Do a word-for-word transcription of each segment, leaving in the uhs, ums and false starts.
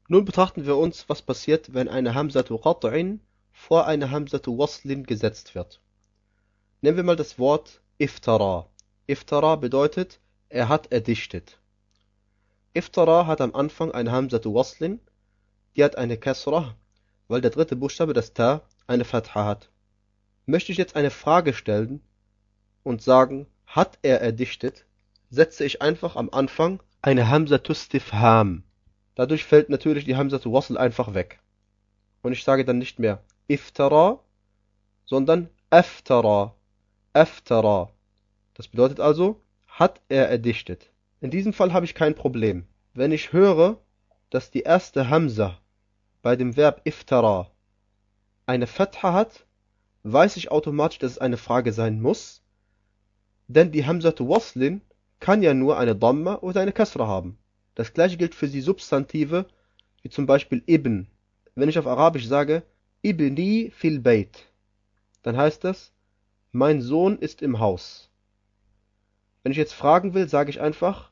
Nun betrachten wir uns, was passiert, wenn eine Hamzatu Qat'in vor eine Hamzatu Waslin gesetzt wird. Nehmen wir mal das Wort Iftara. Iftara bedeutet, er hat erdichtet. Iftara hat am Anfang eine Hamzatu Waslin, die hat eine Kasra, weil der dritte Buchstabe, das Ta, eine Fatha hat. Möchte ich jetzt eine Frage stellen und sagen, hat er erdichtet, setze ich einfach am Anfang eine Hamzatu Istifham. Dadurch fällt natürlich die Hamzatu Wasl einfach weg. Und ich sage dann nicht mehr Iftara, sondern Aftara. Aftara. Das bedeutet also, hat er erdichtet. In diesem Fall habe ich kein Problem. Wenn ich höre, dass die erste Hamza bei dem Verb Iftara eine Fatha hat, weiß ich automatisch, dass es eine Frage sein muss, denn die Hamzatu Waslin kann ja nur eine Dhamma oder eine Kasra haben. Das gleiche gilt für die Substantive, wie zum Beispiel Ibn. Wenn ich auf Arabisch sage, Ibni fil Bayt, dann heißt das, mein Sohn ist im Haus. Wenn ich jetzt fragen will, sage ich einfach,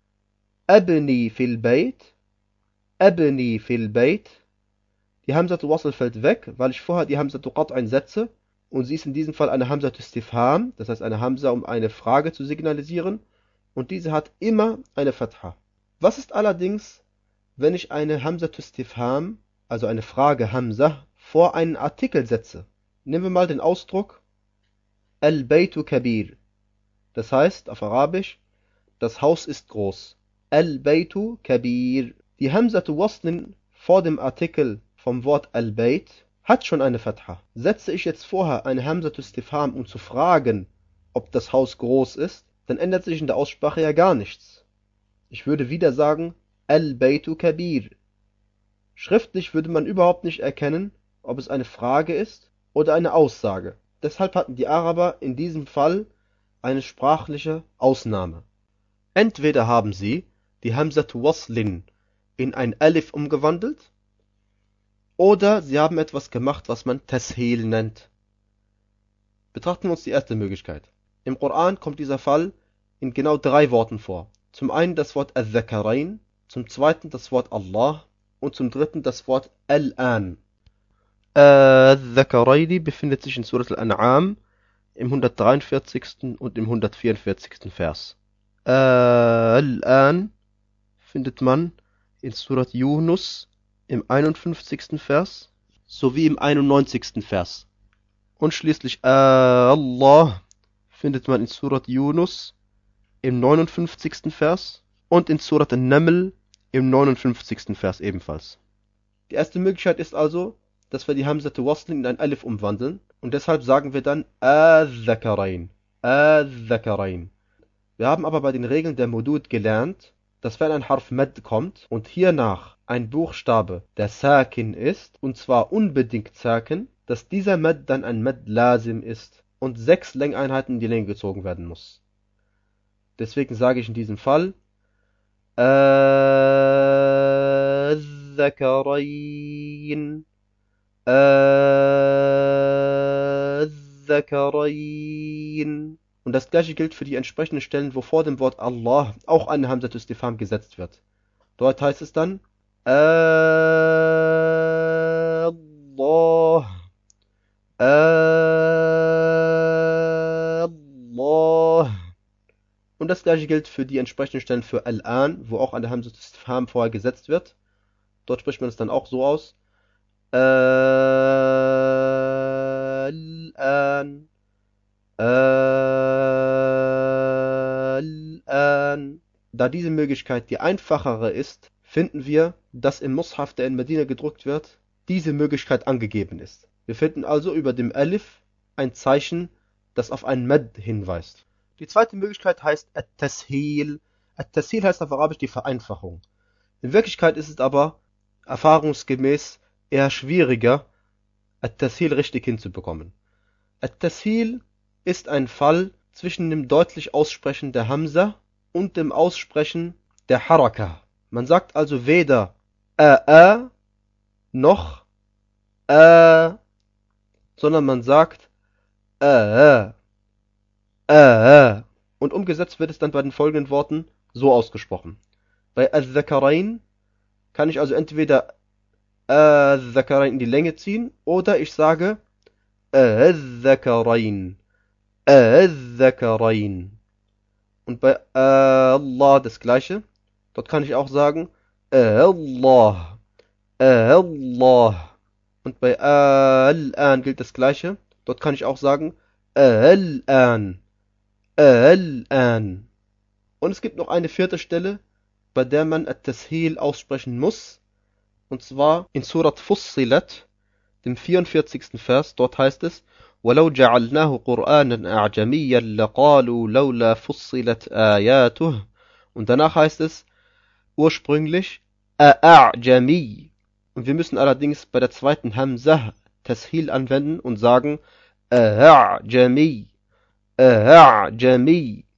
Abni fil Bayt, Abni fil Bayt. Die Hamzatu Wasl fällt weg, weil ich vorher die Hamzatu Qat' einsetze, und sie ist in diesem Fall eine Hamzatu Istifham, das heißt eine Hamza, um eine Frage zu signalisieren, und diese hat immer eine Fatha. Was ist allerdings, wenn ich eine Hamzatu Istifham, also eine Frage Hamza, vor einen Artikel setze? Nehmen wir mal den Ausdruck Al-Baytu Kabir. Das heißt auf Arabisch, das Haus ist groß. Al-Baytu Kabir. Die Hamzatu Waslin vor dem Artikel vom Wort Al-Bayt hat schon eine Fatha. Setze ich jetzt vorher eine Hamzatu Istifham, um zu fragen, ob das Haus groß ist, dann ändert sich in der Aussprache ja gar nichts. Ich würde wieder sagen, Al-Baytu Kabir. Schriftlich würde man überhaupt nicht erkennen, ob es eine Frage ist oder eine Aussage. Deshalb hatten die Araber in diesem Fall eine sprachliche Ausnahme. Entweder haben sie die Hamzatu Waslin in ein Alif umgewandelt, oder sie haben etwas gemacht, was man Tashil nennt. Betrachten wir uns die erste Möglichkeit. Im Koran kommt dieser Fall in genau drei Worten vor. Zum einen das Wort Al-Dhakarain, zum zweiten das Wort Allah und zum dritten das Wort Al-An. Al-Dhakaraini befindet sich in Surat Al-An'am im hundertdreiundvierzigsten und im hundertvierundvierzigsten Vers. Al-An findet man in Surat Yunus im einundfünfzigsten Vers sowie im einundneunzigsten Vers. Und schließlich Allah findet man in Surat Yunus im neunundfünfzigsten Vers und in Surat An-Naml im neunundfünfzigsten Vers ebenfalls. Die erste Möglichkeit ist also, dass wir die Hamzatu Waslin in ein Alif umwandeln und deshalb sagen wir dann Al-Dhakarain. Al-Dhakarain. Wir haben aber bei den Regeln der Mudud gelernt, dass wenn ein Harf Mad kommt und hiernach ein Buchstabe, der Sakin ist, und zwar unbedingt Sakin, dass dieser Mad dann ein Mad Lazim ist und sechs Längeinheiten in die Länge gezogen werden muss. Deswegen sage ich in diesem Fall Al-Dhakarain, Al-Dhakarain. Und das gleiche gilt für die entsprechenden Stellen, wo vor dem Wort Allah auch eine Hamzatu Istifham gesetzt wird. Dort heißt es dann Allah, Allah. Und das gleiche gilt für die entsprechenden Stellen für Al-An, wo auch eine Hamzatu Istifham vorher gesetzt wird. Dort spricht man es dann auch so aus. Al-An. Al-An. Da diese Möglichkeit die einfachere ist, finden wir, dass im Mushaf, der in Medina gedruckt wird, diese Möglichkeit angegeben ist. Wir finden also über dem Alif ein Zeichen, das auf einen Mad hinweist. Die zweite Möglichkeit heißt At-Tashil. At-Tashil heißt auf Arabisch die Vereinfachung. In Wirklichkeit ist es aber erfahrungsgemäß eher schwieriger, At-Tashil richtig hinzubekommen. At-Tashil ist ein Fall zwischen dem deutlich Aussprechen der Hamza und dem Aussprechen der Haraka. Man sagt also weder Ä, noch Ä, sondern man sagt Ä, Ä. Und umgesetzt wird es dann bei den folgenden Worten so ausgesprochen. Bei Al-Dhakarain kann ich also entweder Adh-Dhakarain in die Länge ziehen oder ich sage Adh-Dhakarain, Adh-Dhakarain. Und bei Allah das gleiche. Dort kann ich auch sagen Allah, Allah. Und bei Al-An gilt das gleiche. Dort kann ich auch sagen Al-An, Al-An. Und es gibt noch eine vierte Stelle, bei der man At-Tashil aussprechen muss. Und zwar in Surat Fussilat, dem vierundvierzigsten Vers. Dort heißt es وَلَوْ جَعَلْنَاهُ قُرْآنًا أَعْجَمِيًّا لَقَالُوا لَوْلَا فُصِّلَتْ آيَاتُهُ. Und danach heißt es ursprünglich A'jami. Und wir müssen allerdings bei der zweiten Hamzah Tashil anwenden und sagen A'jami, A'jami,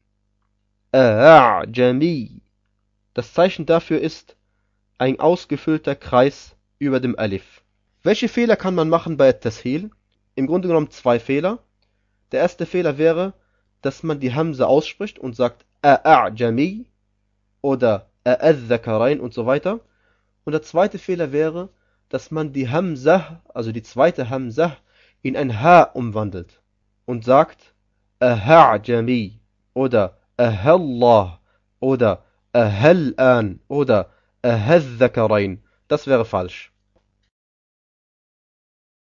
A'jami. Das Zeichen dafür ist ein ausgefüllter Kreis über dem Alif. Welche Fehler kann man machen bei Tashil? Im Grunde genommen zwei Fehler. Der erste Fehler wäre, dass man die Hamza ausspricht und sagt A'jami oder Adh-Dhakarain und so weiter. Und der zweite Fehler wäre, dass man die Hamza, also die zweite Hamza, in ein H umwandelt und sagt Aha'jami oder Ahallah oder Ahal-An oder Ahadh-Dhakarain. Das wäre falsch.